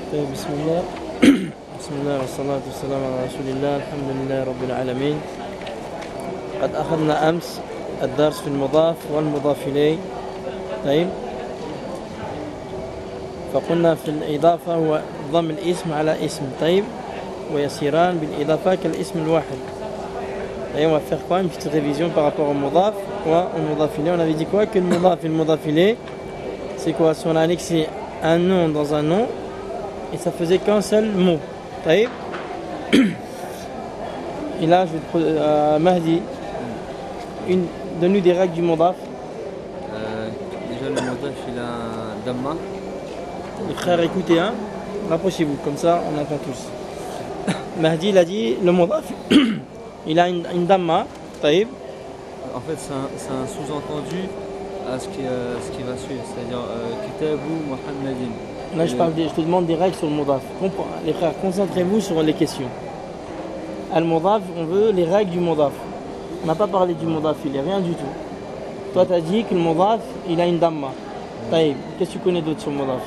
طيب بسم الله بسم الله والصلاة والسلام على رسول الله الحمد لله رب العالمين. قد أخذنا أمس الدرس في المضاف والمضاف إليه. طيب فقلنا في الإضافة هو ضم الاسم على اسم طيب ويسيران بالإضافة كالاسم الواحد. Et on va faire quoi? Une petite révision par rapport au modaf ou au modaf ilay. On avait dit quoi? Que le modaf et le modaf ilay, c'est quoi? Si on a annexé un nom dans un nom et ça faisait qu'un seul mot. Taïb. Et là, je vais te Mahdi, donne-nous des règles du modaf. Déjà, le modaf, il a un damma. Les frères, écoutez, hein? Rapprochez-vous, comme ça on entend tous. Mahdi, il a dit le modaf. Il a une damma, taïb. En fait, c'est un sous-entendu à ce qui va suivre, c'est-à-dire Kitabu Muhammadin. Là, je te demande des règles sur le modaf. Les frères, concentrez-vous sur les questions. Al-modaf, on veut les règles du modaf. On n'a pas parlé du modaf, il n'est rien du tout. Toi, tu as dit que le modaf, il a une damma. Taïb, qu'est-ce que tu connais d'autre sur le modaf?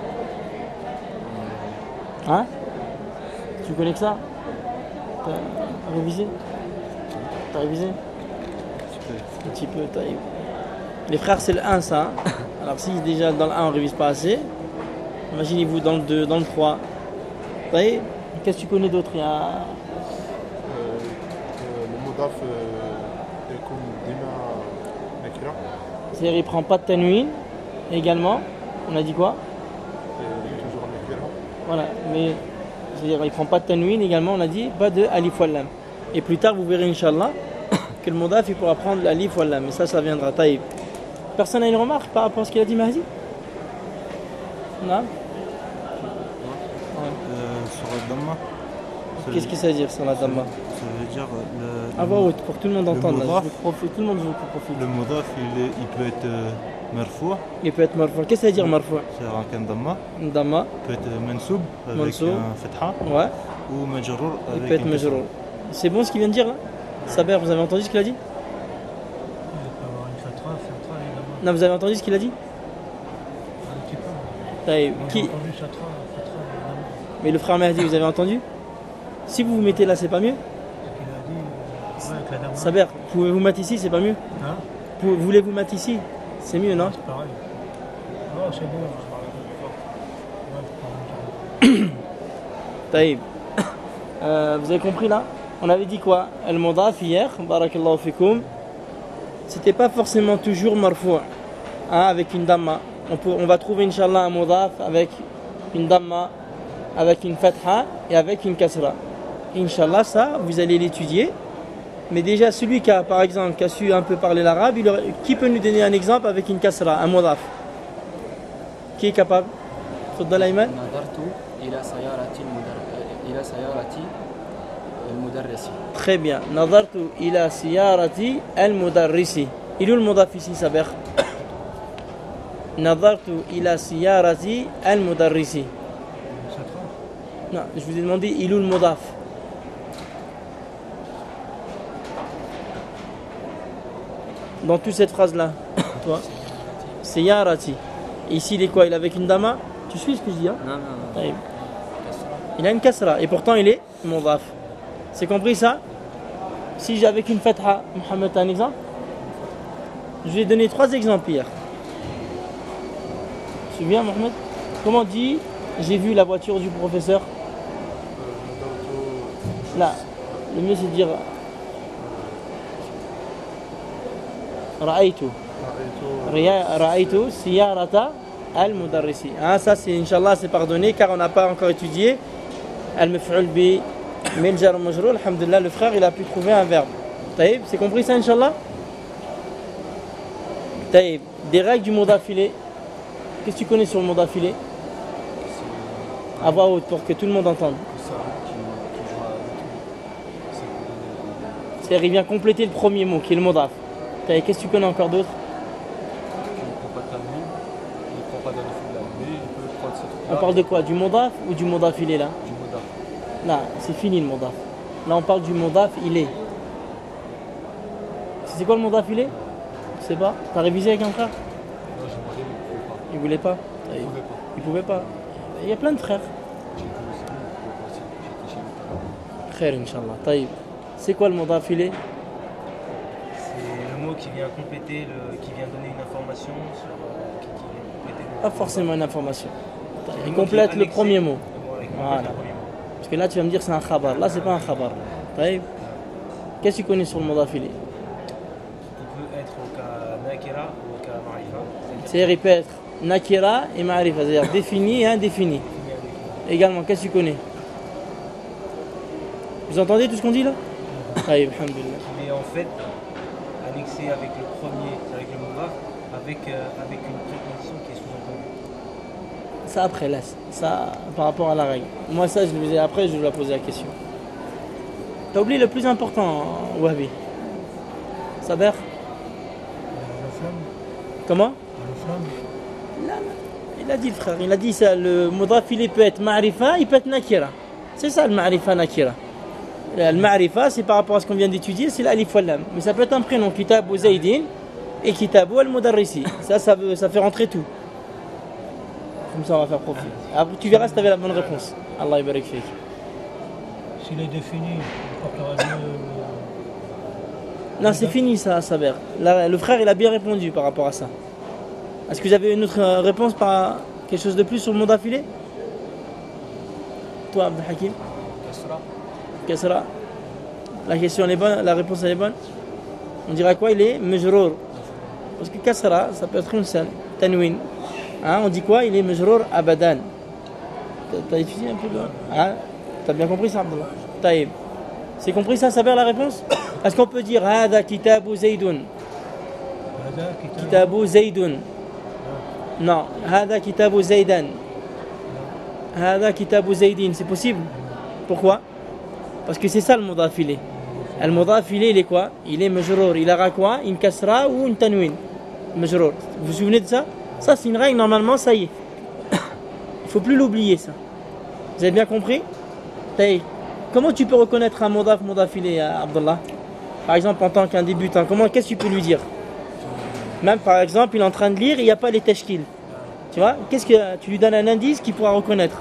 Hein? Tu connais que ça? T'as révisé? T'as révisé? Un petit peu, taïb. Les frères, c'est le 1, ça. Hein? Alors, si déjà dans le 1, on ne révise pas assez, imaginez-vous dans le 2, dans le 3. Taïb, qu'est-ce que tu connais d'autre? Il y a... le modaf est comme Dima Nakira. C'est-à-dire, il ne prend pas de tanwin. Également, on a dit quoi? Toujours Nakira. Voilà, mais c'est-à-dire, il ne prend pas de tanwin. Également, on a dit pas de alif wal lam. Et plus tard, vous verrez, Inch'Allah, que le modaf, il pourra prendre l'alif wal lam. Mais ça viendra. Taïb. Personne n'a une remarque par rapport à ce qu'il a dit, Mahdi? Non? Sur la damma. Qu'est-ce que ça veut dire sur la damma? Ça veut dire À voix haute, pour que tout le monde entende. Là. modaf. Tout le monde veut qu'on profite. le modaf, il peut être marfou, Il peut être marfou. Qu'est-ce que ça veut dire marfou? c'est avec un damma. Une damma. Il peut être mansoub avec Mansoub. un fatha Ouais. ou majrour Il avec peut être un majrour. C'est bon ce qu'il vient de dire là? Saber, vous avez entendu ce qu'il a dit? Non, vous avez entendu ce qu'il a dit? Taïb. Qui? Mais le frère Mahdi, vous avez entendu? Si vous vous mettez là, c'est pas mieux? Saber, pouvez-vous mettre ici, c'est pas mieux? Hein? Voulez-vous mettre ici? C'est mieux, non? C'est pareil. Non, c'est bon. Taïb. Vous avez compris là? On avait dit quoi? Al-Modaf hier, barakallahu fikoum. C'était pas forcément toujours marfou', hein, avec une damma. On va trouver Inch'Allah un Modaf avec une damma, avec une fatha et avec une kasra. Inch'Allah, ça, vous allez l'étudier. Mais déjà, celui qui a, par exemple, qui a su un peu parler l'arabe, qui peut nous donner un exemple avec une kasra, un Modaf? Qui est capable? Faddal Ayman? Très bien. Nadartu ila siyarati al-mudarrisi. Il est où le modaf ici, Saber? Nadartu ila siyarati al-mudarrisi. Non, je vous ai demandé, il est où le modaf? Dans toute cette phrase-là, toi, siyarati. Ici, il est quoi? Il est avec une dama? Tu suis ce que je dis, hein? Non. Il a une kasra et pourtant il est modaf. C'est compris ça? Si j'ai avec une fatha, Mohamed, t'as un exemple? Je vais donner 3 exemples hier. Tu te souviens, Mohamed? Comment on dit j'ai vu la voiture du professeur? Là, le mieux c'est de dire Ra'aytu. Ra'aytu siyarata al-mudarrisi. Ah, ça c'est Inch'Allah, c'est pardonné car on n'a pas encore étudié al-maf'ul bi. Mais le jar majrour, alhamdulillah, le frère il a pu trouver un verbe. Taïb, c'est compris ça, Inch'Allah? Taïb, des règles du mot d'affilée. Qu'est-ce que tu connais sur le mot d'affilée? À voix haute pour que tout le monde entende. C'est-à-dire, il vient compléter le premier mot qui est le mot d'af. Taïb, qu'est-ce que tu connais encore d'autre? On parle de quoi? Du mot d'af ou du mot d'affilée là? Là, c'est fini le modaf. Là, on parle du modaf, il est. C'est quoi le modaf, il est? Tu sais pas? T'as révisé avec un frère? Non, j'ai demandé, mais Il voulait pas. il ne pouvait pas. Il pouvait pas. Il y a plein de frères. Khair, Inch'Allah. Taïb. C'est quoi le mudaf ilayh? C'est le mot qui vient compléter, qui vient donner une information sur. Qui vient compléter Pas forcément une information. Il mot complète qui est le annexé. premier mot. Voilà, il complète Voilà. le premier mot. Parce que là, tu vas me dire que c'est un khabar. Là, c'est pas un khabar. Taïb. Qu'est-ce que tu connais sur le mudaf ilayh? Il peut être au cas nakira ou au cas marifa. C'est-à-dire, il peut être nakira et ma'rifa, c'est-à-dire défini et indéfini. Également, qu'est-ce que tu connais? Vous entendez tout ce qu'on dit là? Taïb, alhamdulillah. Mais en fait, annexé avec le premier, c'est avec le mudaf, avec une préposition qui est sous-entendue. Ça après, laisse. Ça, par rapport à la règle. Moi, ça, je le faisais après, je vais poser la question. T'as oublié le plus important, Wahbi. Saber? Le flamme. Comment? Le flamme. Là, il a dit le frère, il a dit ça, le mudaf il peut être ma'rifa, il peut être nakira. C'est ça le ma'rifa nakira. Le ma'rifa, c'est par rapport à ce qu'on vient d'étudier, c'est l'alif wal lam. Mais ça peut être un prénom, Kitabu Zaydin et Kitabu al-Mudarrisi. Ça fait rentrer tout. Comme ça, on va faire profit. Après, tu verras si tu avais la bonne réponse. Allah yabarak fik. S'il est défini, il portera mieux. Non, c'est fini ça, Saber. Là, le frère, il a bien répondu par rapport à ça. Est-ce que vous avez une autre réponse par quelque chose de plus sur le mot d'affilée? Toi, Abdel Hakim? Kasra. La question elle est bonne, la réponse elle est bonne. On dira quoi? Il est majrour. Parce que Kasra, ça peut être une seule. Tanwin. Hein, on dit quoi? Il est majrour abadan. T'as étudié un peu là? Hein? T'as bien compris ça, Abdallah? Taïb. C'est compris ça, Saber, la réponse? Est-ce qu'on peut dire Hada Kitabu Zaydun? Kitabu Zaydun. Non, Hada Kitabu Zaydan. Hada Kitabu Zaydin, c'est possible? Pourquoi? Parce que c'est ça le mudaf ilayh. Le mudaf ilayh, il est quoi? Il est majrour. Il aura quoi? Une kasra ou une tanwin? Majrour. Vous vous souvenez de ça? Ça, c'est une règle, normalement, ça y est. Il ne faut plus l'oublier, ça. Vous avez bien compris? Taïb. Comment tu peux reconnaître un mudaf ilayh, Abdallah? Par exemple, en tant qu'un débutant, qu'est-ce que tu peux lui dire? Même par exemple, il est en train de lire, il n'y a pas les tashkil. Tu vois? Qu'est-ce que tu lui donnes un indice qu'il pourra reconnaître?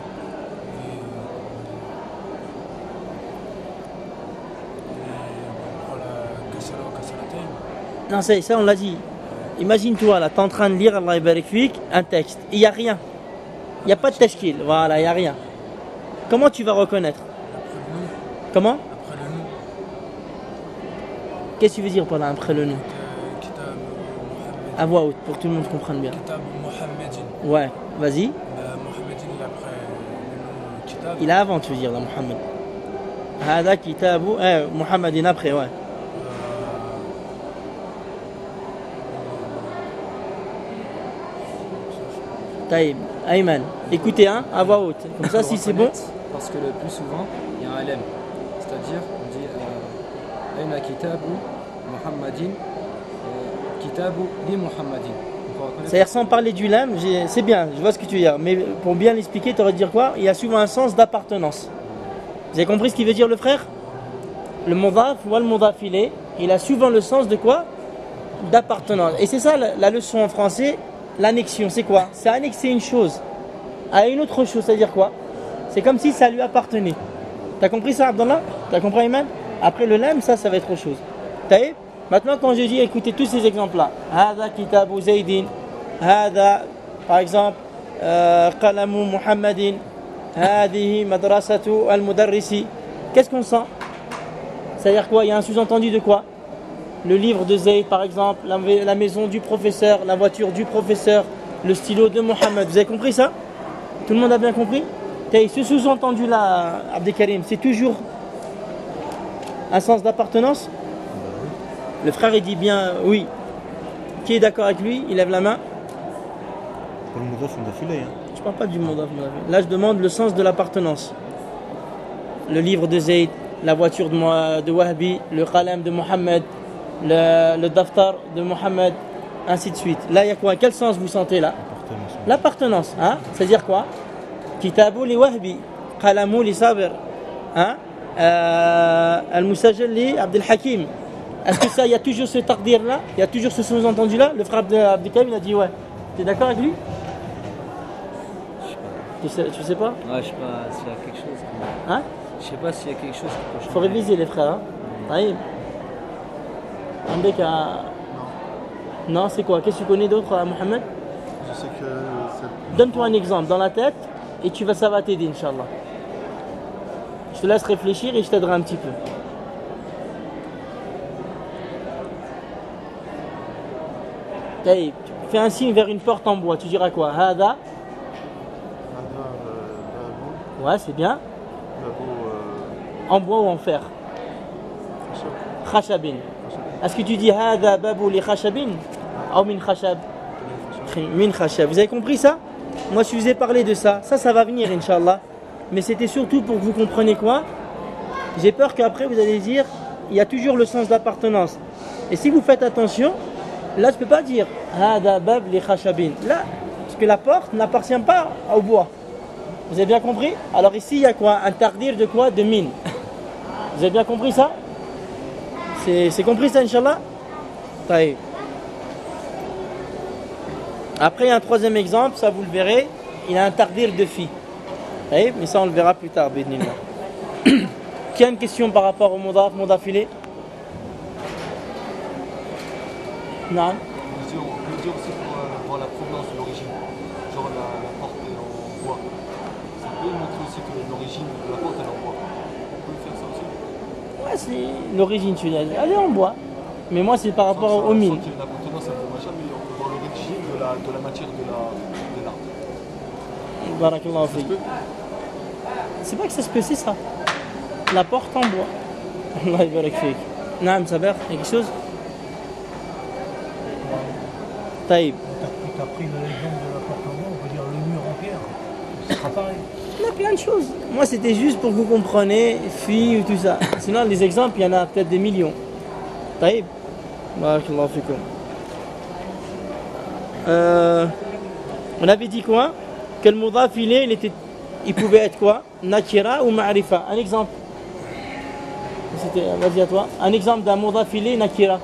Non, ça on l'a dit. Imagine-toi, là, tu es en train de lire, Allah yabarak fik, un texte. Il n'y a rien. Il n'y a pas de tashkil. Voilà, il n'y a rien. Comment tu vas reconnaître? Comment? Après le nom. Qu'est-ce que tu veux dire par là, après le nom? Kitab Mohammed. À voix haute, pour que tout le monde comprenne bien. Kitab Mohammedin. Ouais, vas-y. Mohammedin, il est après le nom Kitab. Il a avant, tu veux dire, là, Mohammed. Hada kitabu, Mohammedin après, ouais. Taïb, Ayman, écoutez, hein, à voix haute. Comme ça, si c'est bon. Parce que le plus souvent, il y a un lem. C'est-à-dire, on dit Aina kitabu Muhammadin, kitabu li Muhammadin. C'est-à-dire, sans parler du lam, c'est bien, je vois ce que tu veux dire. Mais pour bien l'expliquer, tu aurais dire quoi? Il y a souvent un sens d'appartenance. Vous avez compris ce qu'il veut dire le frère? Le mudaf ou le mudaf ilayh, il a souvent le sens de quoi? D'appartenance. Et c'est ça la leçon en français. L'annexion, c'est quoi? C'est annexer une chose à une autre chose, c'est-à-dire quoi? C'est comme si ça lui appartenait. T'as compris ça, Abdallah? T'as compris, Iman? Après le lam, ça va être autre chose. Taïb? Maintenant, quand je dis, écoutez tous ces exemples-là, Hada Kitabu Zaydin, Hada, par exemple, Qalamu Muhammadin, Hadihi Madrasatu al-Mudarrisi, qu'est-ce qu'on sent? C'est-à-dire quoi? Il y a un sous-entendu de quoi? Le livre de Zayd, par exemple, la maison du professeur, la voiture du professeur, le stylo de Mohammed. Vous avez compris ça? Tout le monde a bien compris? Ce sous-entendu-là, Abdelkarim, c'est toujours un sens d'appartenance? Le frère, il dit bien oui. Qui est d'accord avec lui? Il lève la main. Pour le mudaf ilayh. Je ne parle pas du mudaf. Là, je demande le sens de l'appartenance. Le livre de Zayd, la voiture de Wahbi, le qalam de Mohammed, le daftar de Mohammed, ainsi de suite. Là, il y a quoi? Quel sens vous sentez là? L'appartenance. Hein? C'est-à-dire quoi? Kitabu li Wahbi, qalamu li Sabir, hein? Al-Musajjal li Abdel Hakim. Est-ce que ça, il y a toujours ce taqdir là? Il y a toujours ce sous-entendu là? Le frère Abdelkarim, il a dit ouais. Tu es d'accord avec lui? Tu sais pas? Ouais, je sais pas s'il y a quelque chose. Hein? Je sais pas s'il y a quelque chose qui peut changer. Faut réviser les frères. Hein? Taïb. Non, c'est quoi? Qu'est-ce que tu connais d'autre, Mohamed? Je sais que c'est... Donne-toi un exemple dans la tête et ça va t'aider, Inch'Allah. Je te laisse réfléchir et je t'aiderai un petit peu. Taïb. Fais un signe vers une porte en bois. Tu diras quoi? Hada? Hada, Babou, Ouais, c'est bien. Babou, En bois ou en fer? Khashab. Khashabin. Est-ce que tu dis Hada babou li khashabin ou min khashab? Min khashab. Vous avez compris ça? Moi je vous ai parlé de ça. Ça va venir, Inch'Allah. Mais c'était surtout pour que vous compreniez quoi? J'ai peur qu'après vous allez dire il y a toujours le sens d'appartenance. Et si vous faites attention, là je ne peux pas dire Hada bab li khashabin. Là, parce que la porte n'appartient pas au bois. Vous avez bien compris? Alors ici il y a quoi? Un tardir de quoi? De mine. Vous avez bien compris ça? C'est compris ça, Inch'Allah? Taïb. Après, il y a un troisième exemple, ça vous le verrez. Il y a un tardir de fi. Taïb, mais ça on le verra plus tard, bidnillah. Qui a une question par rapport au modafilé? Non. On peut dire aussi pour voir la provenance de l'origine. Genre la porte est en bois. Ça peut montrer aussi que l'origine de la porte est en bois. On peut faire ça aussi. Ouais, c'est l'origine, tu dis. Elle est en bois. Mais moi, c'est par rapport aux mines. Sans qu'il y ait une appartenance à machin, mais on peut voir l'origine de la matière de l'arbre. Barakallahu fik. C'est pas que ça se peut, c'est ça. La porte en bois. Allah barak fik. Naam, Saber, il y a quelque chose? Taïb. Tu as pris l'exemple de la porte en bois, on peut dire le mur en pierre. Ce sera pareil. Il y a plein de choses. Moi, c'était juste pour que vous compreniez, filles ou tout ça. Sinon, les exemples, il y en a peut-être des millions. Taïb. Barakallahu fikoum. On avait dit quoi? Que le mudaf, il pouvait être quoi? Nakira ou ma'rifa. Un exemple. Vas-y à toi. Un exemple d'un mudaf nakira.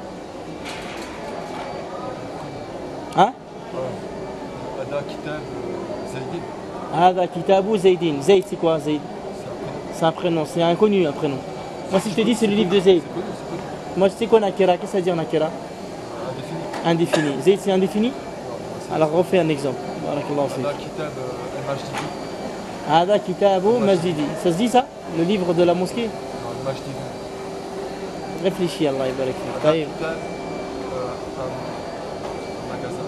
Hein? Hada, Kitab, Zaydin. Hada Kitabu Zaydin. Zayd, c'est quoi Zayd? C'est un prénom, c'est inconnu un prénom. Moi, si je te dis, c'est le livre de Zayd. Moi, je sais quoi Nakira? Qu'est-ce que ça veut dire Nakira? Indéfini. Zayd, c'est indéfini? Alors, refais un exemple. Barakallahu fik. Hada, Kitab, Al-Majdidi. Hada Kitabu Majdidi. Ça se dit ça? Le livre de la mosquée? Non, Al-Majdidi. Réfléchis, Allah barak fik. Hada, Taïb. Kitab, un magasin.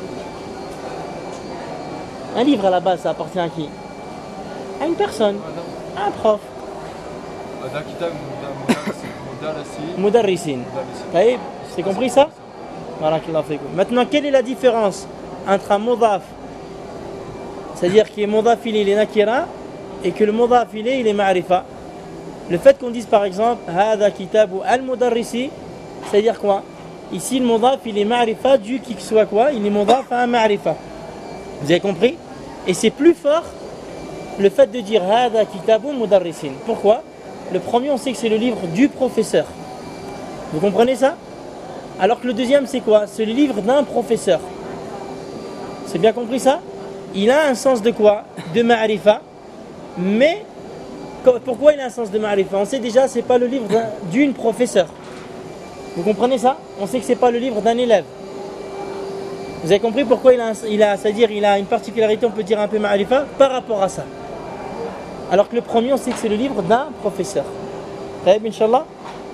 Un livre à la base, ça appartient à qui? À une personne, à un prof. Hada, Kitab, Mudarrisi. Mudarrisin. Taïb, c'est compris ça? Barakallahu fikum. Maintenant, quelle est la différence entre un mudaf, c'est-à-dire qui est mudaf il est nakira, et que le mudaf il est ma'rifa? Le fait qu'on dise par exemple Hada kitabu al-mudarrisi, c'est-à-dire quoi? Ici le mudaf il est ma'rifa du qui que soit quoi? Il est mudaf à un ma'rifa. Vous avez compris? Et c'est plus fort le fait de dire Hada kitabu mudarrisin. Pourquoi? Le premier, on sait que c'est le livre du professeur. Vous comprenez ça? Alors que le deuxième, c'est quoi? C'est le livre d'un professeur. C'est bien compris ça? Il a un sens de quoi? De ma'rifa. Mais pourquoi il a un sens de ma'rifa? On sait déjà c'est pas le livre d'une professeur. Vous comprenez ça? On sait que c'est pas le livre d'un élève. Vous avez compris pourquoi c'est-à-dire il a une particularité, on peut dire un peu ma'rifa par rapport à ça. Alors que le premier, on sait que c'est le livre d'un professeur. Taïb, Inch'Allah.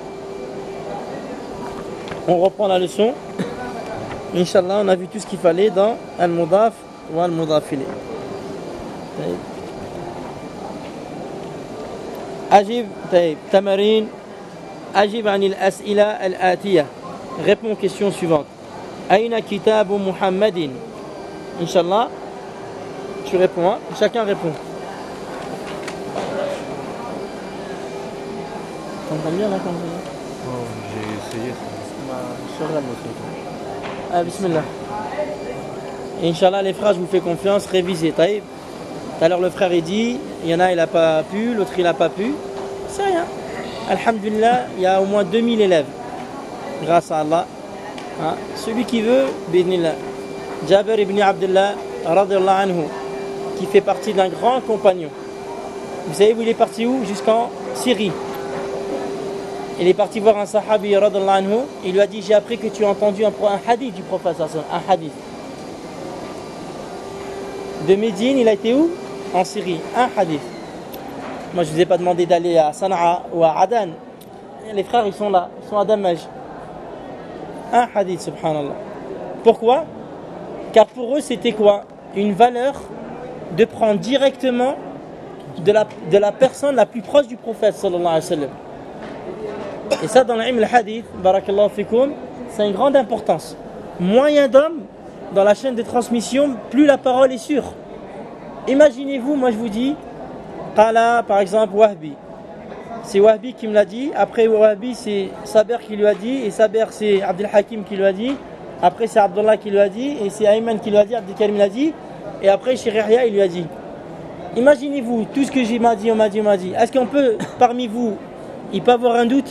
On reprend la leçon. Inch'Allah, on a vu tout ce qu'il fallait dans Al-Mudaf ou Al-Mudaf ilayh. Ajib, taïb, tamarin. Ajib anil as'ila al-atiya. Réponds aux questions suivantes. Aïna kitabu Muhammadin. Inch'Allah, tu réponds, hein? Chacun répond. T'entends bien là quand même? J'ai essayé. Bismillah. Inch'Allah, les frères, je vous fais confiance, révisez. Taïb. Tout à l'heure, le frère il dit, il y en a, il n'a pas pu, l'autre il n'a pas pu. C'est rien. Alhamdulillah, il y a au moins 2000 élèves. Grâce à Allah. Hein? Celui qui veut, bidnillah. Jabir ibn Abdullah, radiyallahu anhu. qui fait partie d'un grand compagnon. Vous savez où il est parti où? Jusqu'en Syrie. Il est parti voir un sahabi radallahu anhu. Il lui a dit, j'ai appris que tu as entendu un hadith du prophète, un hadith. De Médine, il a été où? En Syrie. Un hadith. Moi, je ne vous ai pas demandé d'aller à Sana'a ou à Adan. Les frères, ils sont là. Ils sont à Damaj. Un hadith, subhanallah. Pourquoi? Car pour eux, c'était quoi? Une valeur de prendre directement de la personne la plus proche du prophète, sallallahu alayhi wa sallam. Et ça, dans l'ilm al-hadith, barakallahu fikoum, c'est une grande importance. Moins il y a d'hommes dans la chaîne de transmission, plus la parole est sûre. Imaginez-vous, moi je vous dis, Qala, par exemple, Wahbi. C'est Wahbi qui me l'a dit. Après Wahbi, c'est Saber qui lui a dit. Et Saber, c'est Abdel Hakim qui lui a dit. Après, c'est Abdullah qui lui a dit. Et c'est Ayman qui lui a dit. Abdel Karim l'a dit. Et après, Cheikh Yahya, il lui a dit. Imaginez-vous, tout ce que on m'a dit. Est-ce qu'on peut, parmi vous, il peut avoir un doute?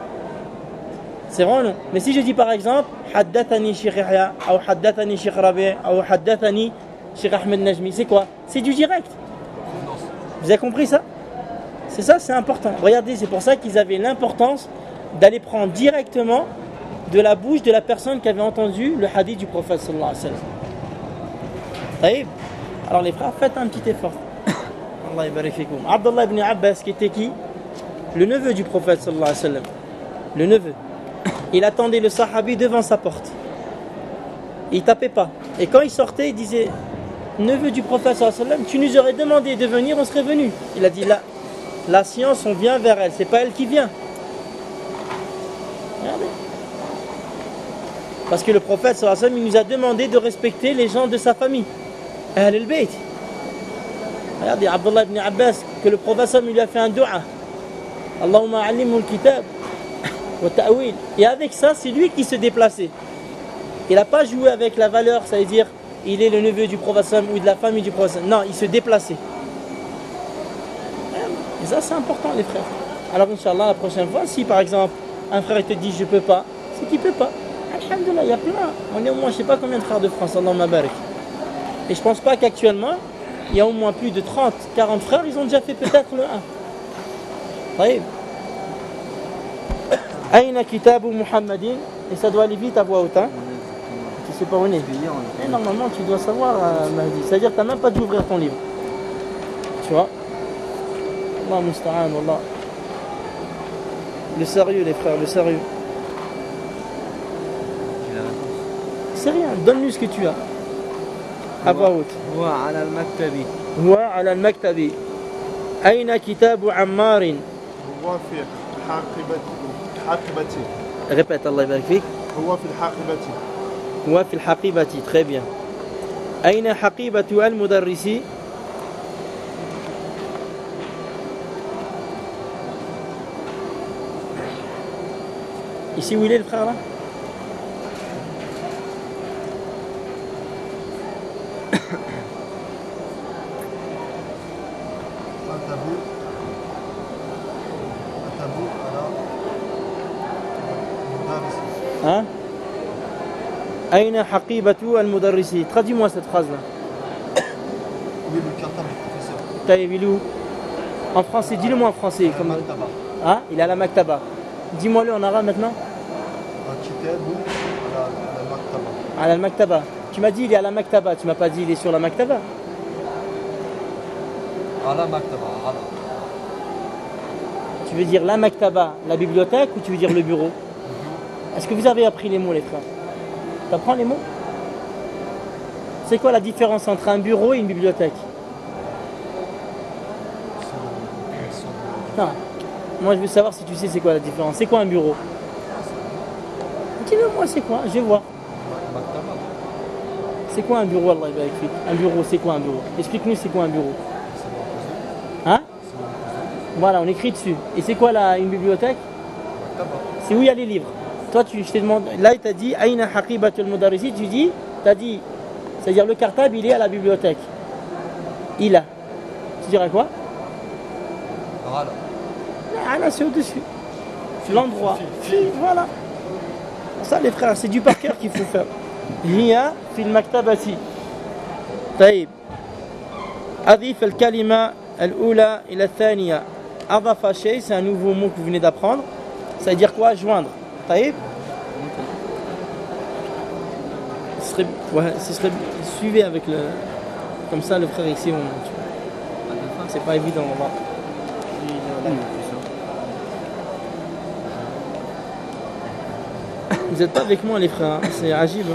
C'est vrai ou non? Mais si je dis par exemple, Haddathani Cheikh Yahya, ou Haddathani Cheikh Rabi', ou Haddathani Cheikh Ahmed Najmi, c'est quoi? C'est du direct. Vous avez compris ça? C'est ça, c'est important. Regardez, c'est pour ça qu'ils avaient l'importance d'aller prendre directement de la bouche de la personne qui avait entendu le hadith du prophète sallallahu alayhi wa sallam. Alors les frères, faites un petit effort. Allah yabarik fikoum. Abdullah ibn Abbas, qui était qui? Le neveu du prophète sallallahu alayhi wa sallam. Le neveu. Il attendait le sahabi devant sa porte. Il tapait pas. Et quand il sortait, il disait, neveu du prophète sallallahu alayhi wa sallam, tu nous aurais demandé de venir, on serait venu. Il a dit, là, la science, on vient vers elle, c'est pas elle qui vient. Regardez. Parce que le prophète sallallahu alayhi wa sallam, il nous a demandé de respecter les gens de sa famille. Ahl al-Bayt. Regardez, Abdullah ibn Abbas, que le prophète sallallahu alayhi wa sallam, il lui a fait un dua. Allahumma alimhu al-kitab wa ta'wil. Et avec ça, c'est lui qui se déplaçait. Il n'a pas joué avec la valeur, ça veut dire, il est le neveu du prophète sallallahu alayhi wa sallam ou de la famille du prophète sallallahu alayhi wa sallam. Non, il se déplaçait. Et ça, c'est important, les frères. Alors, Inch'Allah, la prochaine fois, si par exemple, un frère te dit je peux pas, c'est qu'il peut pas. Alhamdulillah, il y a plein. On est au moins, je sais pas combien de frères de France, Allah mabarak. Et je pense pas qu'actuellement, il y a au moins plus de 30, 40 frères, ils ont déjà fait peut-être le 1. Taïb. Aïna kitabu Muhammadin. Et ça doit aller vite à voix haute. Hein? Tu sais pas où on est. Et normalement, tu dois savoir, Mahdi. C'est-à-dire que tu n'as même pas dû ouvrir ton livre. Tu vois? Allah musta'an, wallah. Le sérieux, les frères, le sérieux. C'est rien, donne-nous ce que tu as. À voix haute. Wa ala al-maktabi. Wa ala al-maktabi. Aïna kitabu Ammarin. هو في حاقبتي. Répète, Allah yabarak fik. هو في الحاقبة. Wa fi al-haqibati. Très bien. Aïna haqibatu al-mudarrisi. Ici où il est le frère là? Hein? Aïna haqibatu al-mudarrisi. Traduis-moi cette phrase là. Oui, le cartable du professeur. Taïb, il est où? En français, dis-le moi en français. Comme... Hein? Il est à la maktaba. Dis-moi-le en arabe maintenant. À la maktaba. Tu m'as dit il est à la maktaba. Tu m'as pas dit il est sur la maktaba. À la maktaba. Tu veux dire la maktaba, la bibliothèque, ou tu veux dire le bureau? Est-ce que vous avez appris les mots, les frères? Tu apprends les mots? C'est quoi la différence entre un bureau et une bibliothèque? Non. Moi, je veux savoir si tu sais c'est quoi la différence. C'est quoi un bureau? Dis-le moi, c'est quoi? Je vais voir. C'est quoi un bureau, Allah yabarak fik? Un bureau, c'est quoi un bureau? Explique-nous c'est quoi un bureau. Hein? Voilà, on écrit dessus. Et c'est quoi là, une bibliothèque? C'est où il y a les livres. Toi, je te demande, là, il t'a dit, Aïna haqibatul mudarrisi, tu dis, t'as dit, c'est-à-dire le cartable, il est à la bibliothèque. Il a. Tu dirais quoi? Voilà, c'est au-dessus. L'endroit. Voilà. Ça, les frères, c'est du par cœur qu'il faut faire. Hiya fil maktabati. Taïb. أضيف الكلمة الأولى إلى الثانية. أضاف شيء, c'est un nouveau mot que vous venez d'apprendre. Ça veut dire quoi? Joindre. طيب. Ce serait suivez avec le, comme ça le frère ici. C'est pas évident. On va. Vous n'êtes pas avec moi les frères, hein. C'est agib.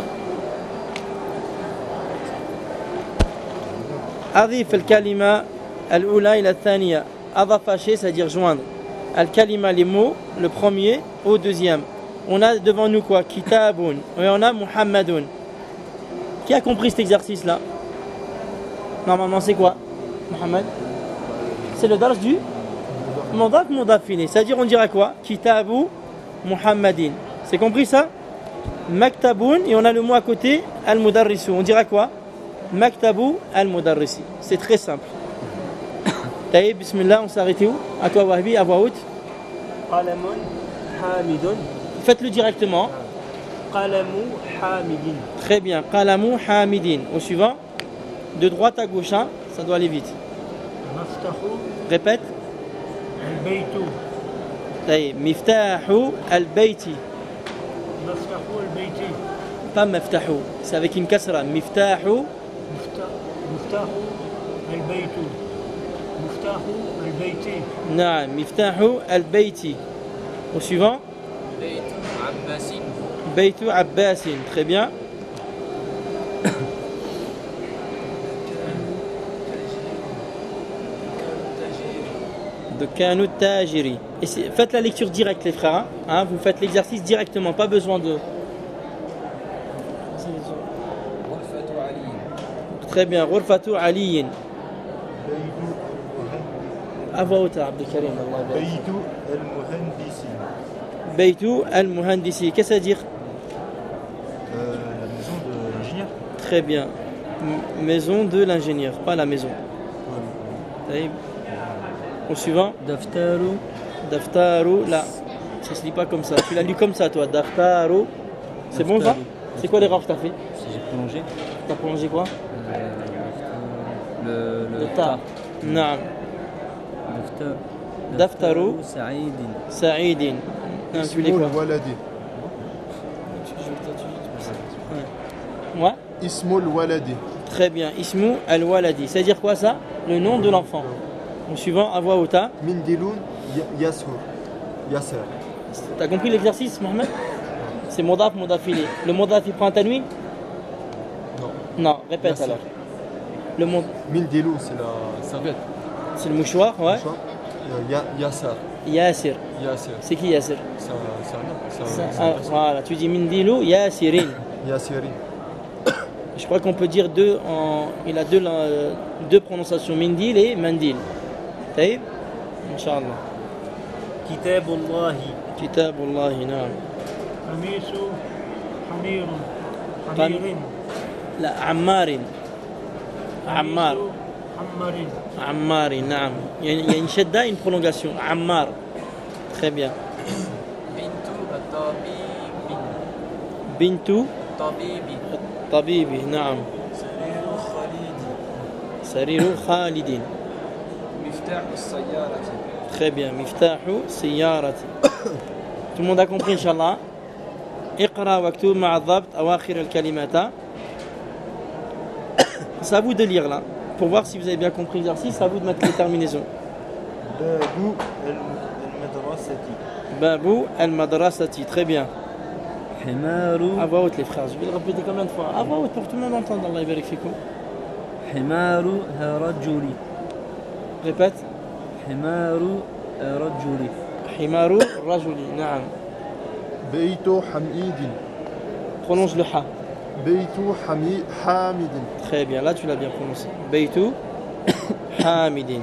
أضيف الكلمة الأولى إلى الثانية. أضاف شيء, c'est-à-dire joindre. Al-kalima, les mots, le premier au deuxième. On a devant nous quoi? Kitabun. Et on a Muhammadun. Qui a compris cet exercice-là? Normalement, c'est quoi? Muhammad. C'est le dars du Mudaf Mudafine. C'est-à-dire, on dira quoi? Kitabu Muhammadin. C'est compris ça? Maktabun. Et on a le mot à côté, Al-Mudarrisu. On dira quoi? Maktabu Al-Mudarrisi. C'est très simple. Taïb, bismillah, on s'est arrêté où? À toi, Wahbi, à voix haute. Qalamun hamidun. Faites-le directement. Qalamu hamidin. Très bien. Qalamu Hamidin. Au suivant. De droite à gauche, hein? Ça doit aller vite. Maftahu Répète. al-baytu. Taïb. Miftahu al-bayti. Maftahu al-bayti. Pas maftahu. C'est avec une kasra. Miftahu. Maftahu al-baytu. Maftahu al-bayti. Naam. Miftahu al-bayti. Au suivant. Baytu Abbasin. Très bien. De Kanu Tajiri. Et faites la lecture directe, les frères. Hein, vous faites l'exercice directement, pas besoin de. Très bien. Ghurfatu Aliyin. À voix haute, Abdelkarim. Baytu al-Muhandisi. Baytu al-Muhandisi. Qu'est-ce que ça veut dire? La maison de l'ingénieur. Très bien. Maison de l'ingénieur, pas la maison. Taïb. Au suivant. Daftaru. Daftaru, là. Ça se lit pas comme ça. Tu l'as lu comme ça, toi. Daftaru. C'est bon, ça? C'est quoi l'erreur que tu as fait? J'ai prolongé. Tu as prolongé quoi? Le ta. Naam. Daftaru. Sa'idin. Sa'idin. Non, tu lis Ismul quoi? waladi. Ouais. Ismul waladi. Très bien. Ismu al-waladi. Ça veut dire quoi ça? Le nom de l'enfant. Au suivant, à voix haute. Mindilun yashur. Yasser. T'as compris l'exercice, Mohamed? C'est Modaf, Modafili. Le Modaf, il prend un tanwin? Non. Non, répète Yasser. alors. Le mot, Mindilou, c'est la serviette. c'est le mouchoir, ouais. Yasser. Yassir. Yasser. C'est qui Yassir? C'est un nom. Ah, voilà, tu dis Mindilou, Yassirin. Yassiri. Je crois qu'on peut dire deux il a deux prononciations, Mindil et Mandil. Taïb? Inch'Allah. Kitabullahi. Kitabullahi, naam. Hamisu Hamirun. Qam- Hamirin. La Ammarin. Ammar. Hamisu Hammarin. Ammari, naam. Il y a une shadda, une prolongation. Ammar. Très bien. Bintu Tabibi, naam. Sariru Khalidin. Très bien. Miftahu Siyarati. Tout le monde a compris, Inch'Allah. اقرأ واكتب مع الضبط أواخر الكلمات. C'est à vous de lire là. Pour voir si vous avez bien compris l'exercice, c'est à vous de mettre les terminaisons. Babu al-Madrasati. Babu al-Madrasati. Très bien. Himaru. À voix haute, les frères. Je vais le répéter combien de fois? À voix haute pour que tout le monde entende. Allah yabarik fikum. Himaru rajuli. Répète. Himaru rajuli. Himaru Rajuli. Naam. Baytu hamidin. Prononce le ha. Baytu hamidin. Très bien. Là, tu l'as bien prononcé. Baytu Hamidin.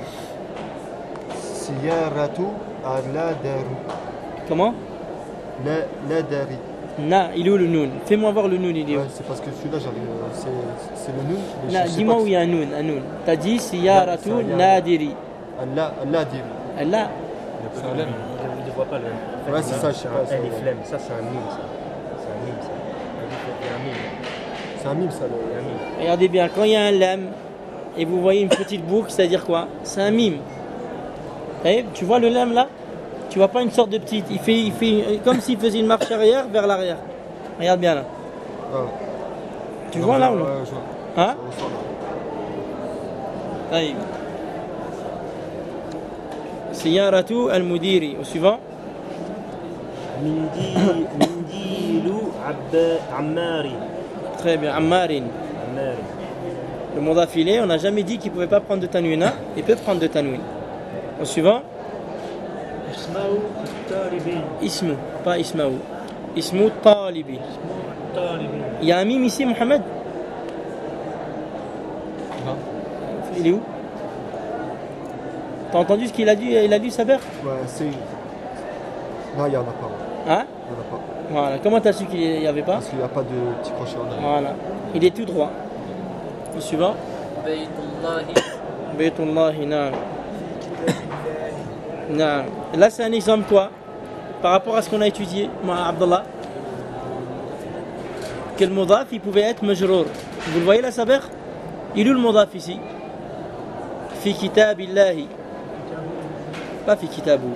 Siyaratu al-ladaru. Comment? Ladari. Na. Il est où le noun? Fais-moi voir le noun. Il est où? Ouais, c'est parce que celui-là, c'est le nun. mais Na, je sais dis-moi pas où il y a un noun. Un noun. T'as dit Siyaratu Nadiri. Al-ladiri. Là. C'est un lemme. Il ne voit pas le. En fait, Ouais, c'est ça, je sais pas. Elle est flemme. Ça, c'est un mime. Ça. C'est un mime. Ça. Il y a un mime. C'est un mime, ça. Il y a un mime. Regardez bien. Quand il y a un lam, et vous voyez une petite boucle, c'est-à-dire quoi? C'est un mime. Tu vois le lam là? Tu vois pas une sorte de petite. Il fait comme s'il faisait une marche arrière vers l'arrière. Regarde bien là. Tu vois là ou non? Ouais, je vois. Hein? Ça ressort, là. طيب سيارة المدير. Au suivant. منديل عمار. Très bien. Ammarin. عمار. Le mot d'affilée, on n'a jamais dit qu'il ne pouvait pas prendre de tanwin. Hein? Il peut prendre de tanwin. Au suivant. اسمه الطالبين. Ismu, pas Ismaou. Ismu Talibi. الطالبين. Il y a un mime ici, Mohamed? Non. Il est où? T'as entendu ce qu'il a dit? Il a dit Saber? Ouais, c'est. Non, il n'y en a pas. Hein? Il n'y en a pas. Voilà. Comment t'as su qu'il n'y avait pas? Parce qu'il n'y a pas de petit crochet en arrière. Voilà. Il est tout droit. Au suivant. Baytullahi, naam. Naam. Là, c'est un exemple quoi? Par rapport à ce qu'on a étudié, moi, Abdallah. Que le modaf, il pouvait être majrour. Vous le voyez là, Saber? Il est où le modaf ici? Fi kitabillahi. Pas fi kitabu.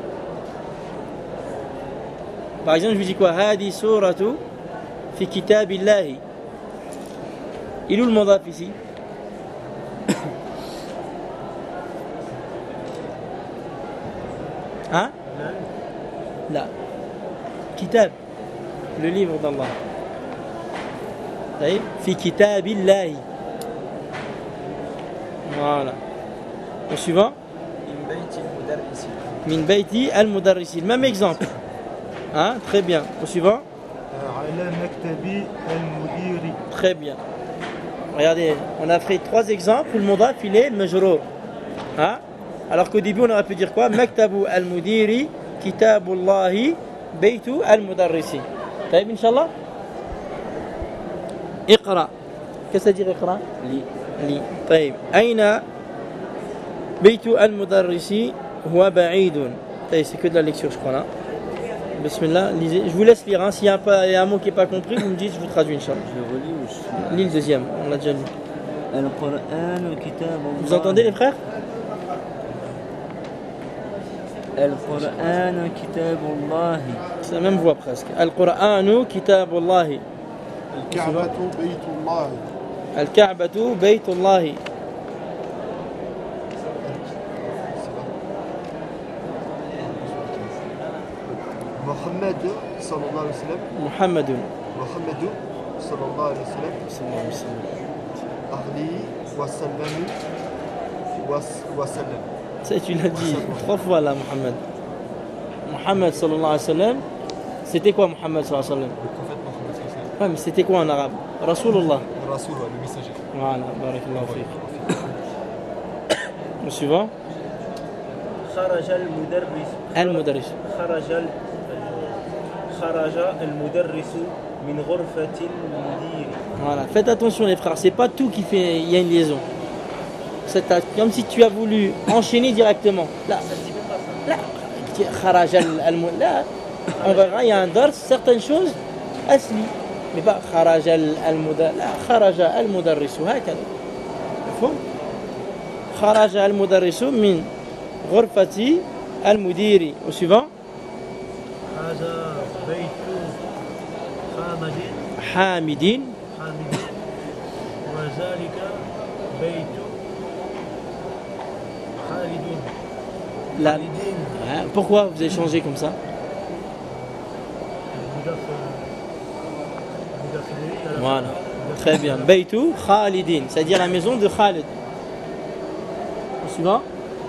Par exemple, je vous dis quoi? Hadi suratu fi kitabillahi. Il est où le modaf ici? Hein? Là. Kitab. Le livre d'Allah. طيب في كتاب الله. Voilà. Au suivant. Min bayti al-mudarrisi. Même exemple. Hein? Très bien. Au suivant. على مكتب المدير. Très bien. Regardez, on a fait 3 exemples où le mudaf il est majrour. Hein? Alors qu'au début on aurait pu dire quoi? Maktabu al-mudiri, kitabullahi, baytu al-mudarrisi. طيب Inch'Allah. اقرأ. Qu'est-ce que ça dit اقرأ? لي. طيب أين بيت المدرس هو بعيد. طيب c'est que de la lecture je crois là. Bismillah, lisez. Je vous laisse lire. Hein. S'il y a un mot qui n'est pas compris, vous me dites, je vous traduis Inch'Allah. Je relis ou je... Lis le deuxième, on l'a déjà lu. القرآن كتاب الله. Vous entendez les frères? القرآن كتاب الله. C'est la même voix presque. Al-Qur'anu kitabullahi. الكعبة بيت الله. Al-Ka'batu baytullahi. Mohammed sallallahu alayhi wa sallam. Muhammadun. Mohammed sallallahu alayhi wa sallam. Ahli wa sallamu wa sallam. Ça, tu l'as dit 3 fois là, Muhammad. Muhammad sallallahu alayhi wa sallam. C'était quoi Muhammad sallallahu alayhi wa sallam? Le prophète Mohammed sallallahu alayhi wa sallam. Ouais, mais c'était quoi en arabe? Rasulullah. Le Rasoul, le messager. Voilà, barakallahu fiik. Le suivant. خرج المدرس. Al-Mudarris. خرج المدرس من غرفة المدير. Voilà, faites attention les frères, c'est pas tout qui fait, il y a une liaison. C'est comme si tu as voulu enchaîner directement. Là, là, خرج là, on verra, il y a un dars, certaines choses, asli. Mais pas خرج المدرس, là, خرج المدرس, هكذا. مفهوم؟ خرج المدرس من غرفة المدير. Au suivant. هذا بيت حامد. حامد وذلك بيت خالد. Là. Hein, pourquoi vous avez changé comme ça? Voilà, très bien. Baytu Khalidin, c'est-à-dire la maison de Khalid. Au suivant.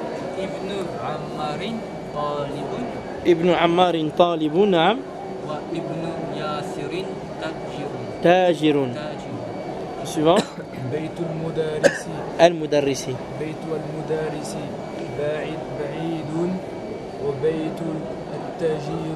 Ibn Ammarin Talibun, naam. وابن ياسر Tajirun. Au suivant. بيت المدارس. Al-Mudarrisi. بيت المدارس بعيد وبيت التاجر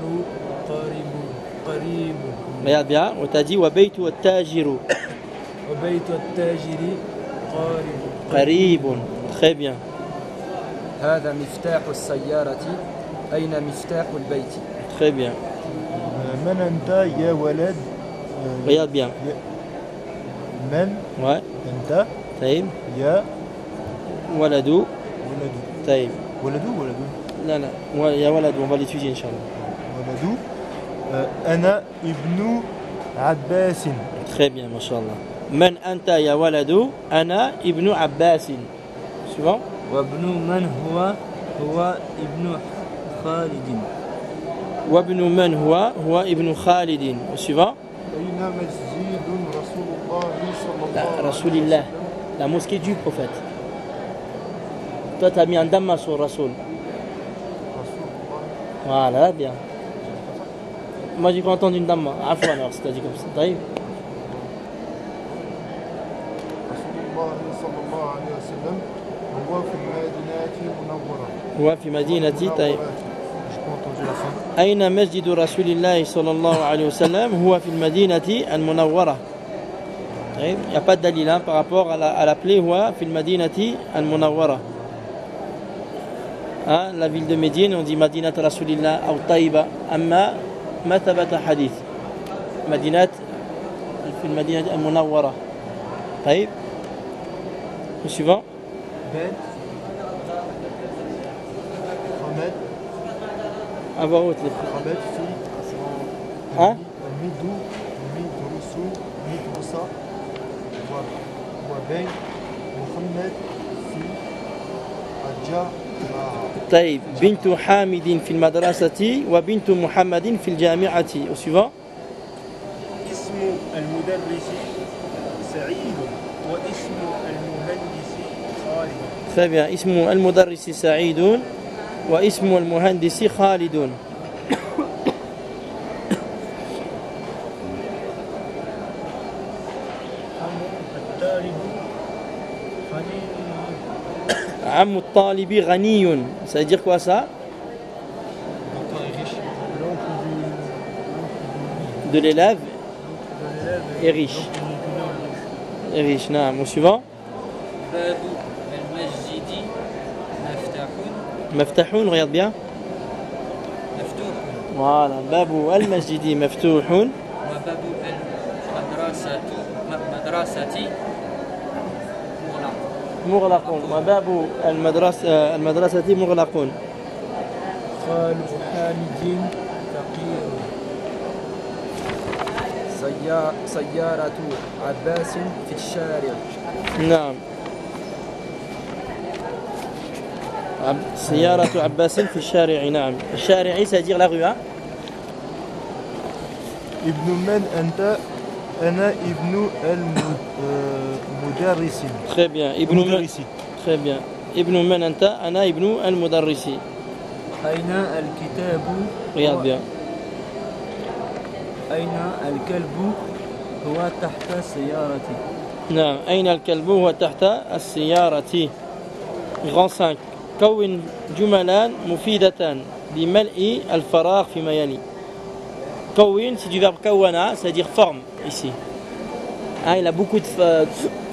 قريب Regarde bien, on t'a dit wa baytu at-tajiru وبيت التاجر قارب. qaribun. Très bien. هذا مفتاح السيارة أين مفتاح البيت؟ Très bien. من أنت يا ولد؟ Regarde bien. من Ouais. أنت Taïb. يا Waladou. Waladou. Taïb. Waladou, waladou. Là, là. Il y a Waladou, on va l'étudier, Inch'Allah. Waladou. Ana ibnu Abbas. Très bien, mashallah. Man anta ya waladou, ana ibnu Abbasin. Suivant. وابن من هو ابن خالد وابن من هو ابن خالد. Suivant. أين مسجد رسول الله صلى الله عليه وسلم Rasulillah, la mosquée du prophète. Toi, tu as mis un damma sur Rasoul. Voilà, là, bien. Moi, j'ai cru entendre une damma. Afou alors, c'est dit comme ça. Taïb. رسول الله صلى الله عليه وسلم هو في المدينة المنورة. هو في مدينة طيب. J'ai pas entendu la fin. أين مسجد رسول الله صلى الله عليه وسلم هو في المدينة المنورة. طيب. Il n'y a pas de dalil hein, par rapport à l'appeler هو في المدينة المنورة. Hein, la ville de Médine, on dit Madinat Rasulillah ou Taïba. Amma ما ثبت حديث مدينة في المدينة المنورة. طيب. Le suivant. Ben. Ahmed. À voix haute. Ahmed fi. Hein? Midou. Midroussou. Midroussa. وبين محمد في الجامعة. طيب بنت حامد في المدرسة وبنت محمد في الجامعة. Au suivant. اسم المدرس سعيد واسم المهندس خالد. Très bien. اسم المدرس سعيد واسم المهندس خالد. الطالب غني. عم الطالب غني. Ça veut dire quoi ça? De l'élève est riche. Est riche. نعم. Au suivant. باب المسجد مفتوح مفتوح. Regarde bien. مفتوح Voilà. باب المسجد مفتوح. وباب المدرسة مغلق. مغلق. وباب المدرسة مغلق. خال حامد فقير. سيارة عباس في الشارع. نعم. سيارة عباس في الشارع. نعم. الشارع c'est-à-dire la rue. Hein? ابن من أنت؟ أنا ابن المدرس. Très bien. ابن من. المدرس. Très bien. ابن من أنت؟ أنا ابن المدرس. أين الكتاب Regarde bien. أين الكلب هو تحت سيارتي. نعم. أين الكلب هو تحت السيارة. Grand 5. كون جملا مفيدة بملء الفراغ فيما يلي. كون c'est du verbe كونا, c'est-à-dire forme ici. Hein, il a beaucoup de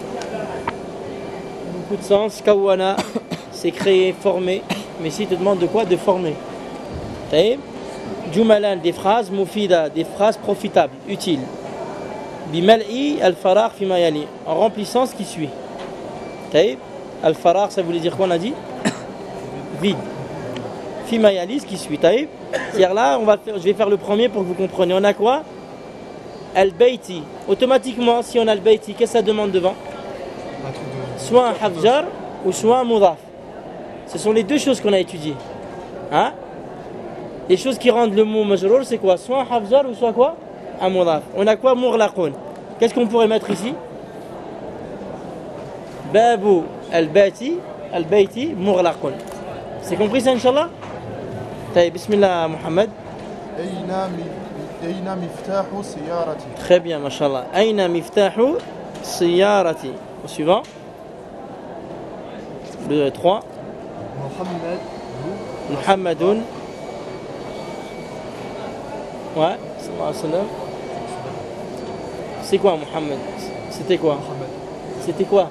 sens. كونا c'est créer, former. Mais ici il te demande de quoi? De former. طيب. جملا des phrases مفيدة, des phrases profitables, utiles. بملء الفراغ فيما يلي, en remplissant ce qui suit. طيب. الفراغ ça voulait dire quoi on a dit? Vide. Fima yali, ce qui suit. Taïb. C'est-à-dire là, je vais faire le premier pour que vous compreniez. On a quoi? Al-Bayti. Automatiquement, si on a Al-Bayti, qu'est-ce que ça demande devant? Soit un hafjar ou soit un mudaf. Ce sont les deux choses qu'on a étudiées. Hein? Les choses qui rendent le mot majrour, c'est quoi? Soit un hafjar ou soit quoi? Un mudaf. On a quoi? Mughlaqun. Qu'est-ce qu'on pourrait mettre ici? Babu al-Bayti. Al-Bayti mughlaqun. C'est compris ça, Inch'Allah? طيب, Bismillah, Mohamed. أين مفتاح سيارتي؟ Très bien, Mashallah. أين مفتاح سيارتي? Au suivant. Le 3. Muhammadun. Ouais, sallallahu alayhi wa sallam. C'est quoi, Mohammed? C'était quoi? C'était quoi?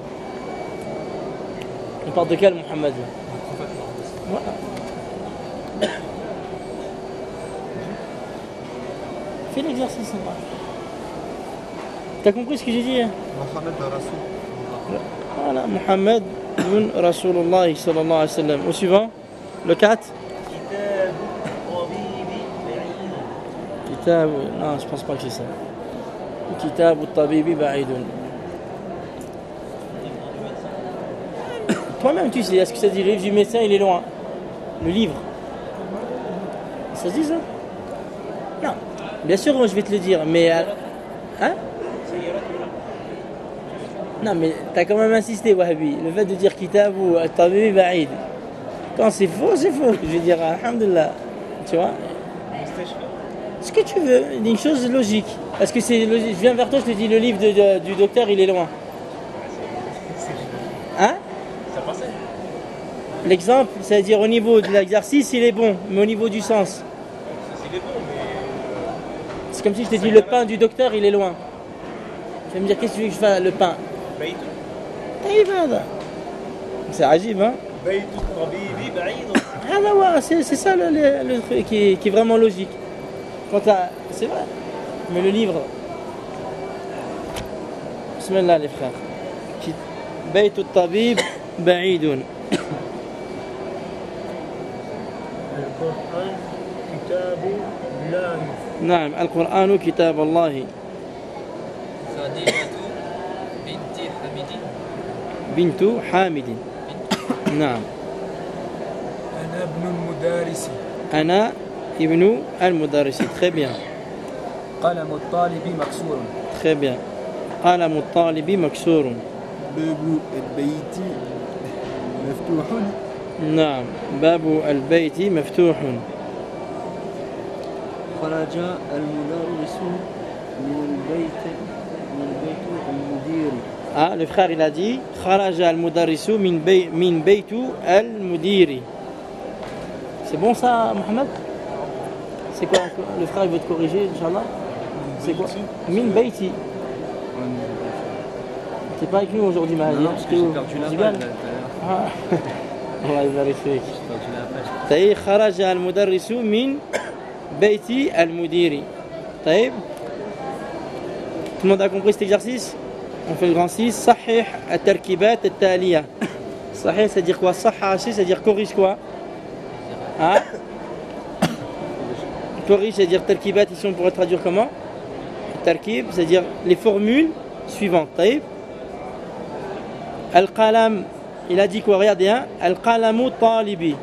On parle de quel Mohammed? Voilà. Fais l'exercice. T'as compris ce que j'ai dit? Mohammed Rasoul. Voilà, Mohammed Rasulullah sallallahu alayhi wa sallam. Au suivant, le 4. Kitab. Non, je pense pas que c'est ça. Kitab al-Tabibi ba'idun. Toi-même, tu sais, est-ce que ça dit le livre du médecin, il est loin? Le livre. Ça se dit ça? Non. Bien sûr, je vais te le dire, mais. Hein? Non, mais t'as quand même insisté, Wahabi. Le fait de dire Kitab ou Tabibi Ba'id. Quand c'est faux, c'est faux. Je vais dire, alhamdulillah. Tu vois? Ce que tu veux, une chose logique. Parce que c'est logique. Je viens vers toi, je te dis, le livre du docteur, il est loin. Hein? Ça passait. L'exemple, c'est-à-dire au niveau de l'exercice, il est bon, mais au niveau du sens. Il est bon, mais. C'est comme si je te dis, le pain du docteur, il est loin. Tu vas me dire, qu'est-ce que tu veux que je fasse, le pain? C'est agib, hein? C'est ça le truc qui est vraiment logique. C'est vrai. Mais le livre. Bismillah les frères. Bayt al-Tabib ba'idun. القرآن كتاب الله. نعم القرآن كتاب الله. فضيلة بنت حميد. بنت حامد. نعم. أنا ابن المدارس. أنا ابن المدرس. Très bien. قلم الطالب مكسور. Très bien. قلم الطالب مكسور. باب البيت مفتوح. نعم باب البيت مفتوح. خرج المدرس من البيت المدير. Ah, le frère il a dit خرج المدرس من بيت المدير. C'est bon ça, Mohamed? C'est quoi? Le frère il veut te corriger, Inch'Allah. C'est quoi? Min bayti. T'es pas avec nous aujourd'hui, Mahdi? Non, parce que j'ai perdu la balle là, tout à l'heure. Allah يبارك فيك. J'ai perdu la page. طيب خرج المدرس من بيت المدير. طيب. Tout le monde a compris cet exercice? On fait le grand 6. صحح التركيبات التالية. صحيح, c'est-à-dire quoi? صحح, c'est-à-dire corrige quoi? Hein? Corrige, c'est-à-dire tarkibat, ici on pourrait traduire comment? Tarkib, c'est-à-dire les formules suivantes. Taïb. Al-Qalam, il a dit quoi? Regardez, hein? Al-Qalamu talibi.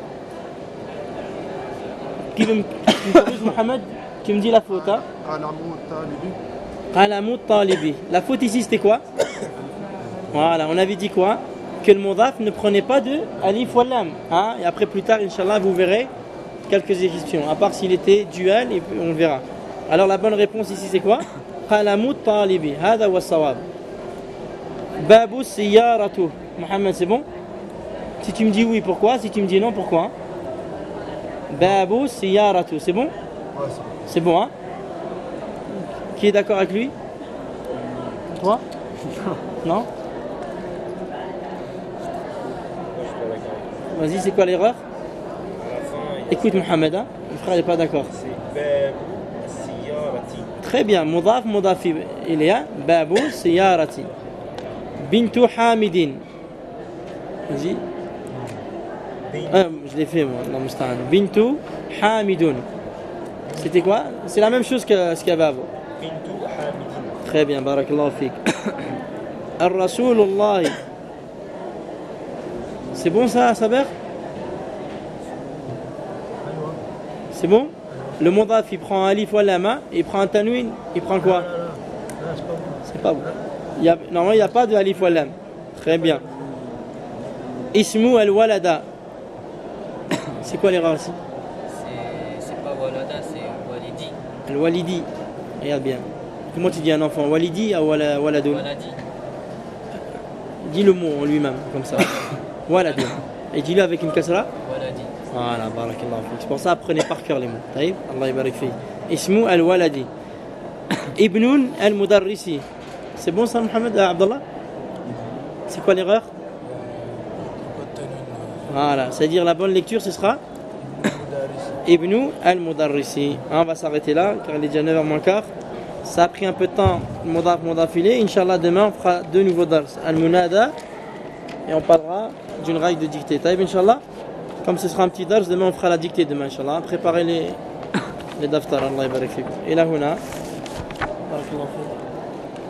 Qui me corrige, Mohamed? Qui me dit la faute, hein? Qalamu talibi. La faute ici c'était quoi? Voilà, on avait dit quoi? Que le mudaf ne prenait pas de alif ou lam, hein? Et après plus tard, Inch'Allah, vous verrez quelques exceptions, à part s'il était dual, et on le verra. Alors la bonne réponse ici c'est quoi? Qalamu talibi, hada wa sawab. Babu siyaratu. Mohamed, c'est bon? Si tu me dis oui, pourquoi? Si tu me dis non, pourquoi? Babu siyaratu, c'est bon? C'est bon, hein? Qui est d'accord avec lui? Toi? Non? Vas-y, c'est quoi l'erreur? Écoute Mohamed, hein? Le frère n'est pas d'accord. Très bien, mudaf, mudafi. Il y a babu siyarati. Bintu hamidin. Vas-y. Je l'ai fait moi, Allah musta'an. Bintu hamidun. C'était quoi? C'est la même chose que ce qu'il y avait avant. Bintu hamidin. Très bien, barakallahu fik. Ar-Rasulullah. C'est bon ça, Saber? C'est bon? Le mudaf il prend un alif ou un lam, il prend un tanwin, il prend quoi? C'est pas bon. Normalement il n'y a pas de alif ou un lam. Très bien. Ismu al-walada. C'est quoi l'erreur ici? C'est pas walada, c'est walidi. Al-walidi. Regarde bien. Comment tu dis un enfant? Walidi ou waladun? Waladi. Dis le mot en lui-même, comme ça. Waladun. Et dis-le avec une kasra? Waladi. Voilà, barakallahu fik. C'est pour ça, apprenez par cœur les mots. Taïb, Allah yabarak fik. Ismu al-waladi. Ibnun al-mudarrisi. C'est bon ça, Mohamed Abdallah? C'est quoi l'erreur? Voilà, c'est-à-dire la bonne lecture, ce sera Ibnu al-mudarrisi. On va s'arrêter là, car il est déjà 9h moins quart. Ça a pris un peu de temps, mudaf filé. Inch'Allah, demain, on fera deux nouveaux dars. Al-munada et on parlera d'une règle de dictée. Taïb, Inch'Allah. Comme ce sera un petit dars, demain on fera la dictée demain, Inch'Allah. Préparez les daftar, Allah yabarak fikum. Et là, huna. Barakallahu fikum.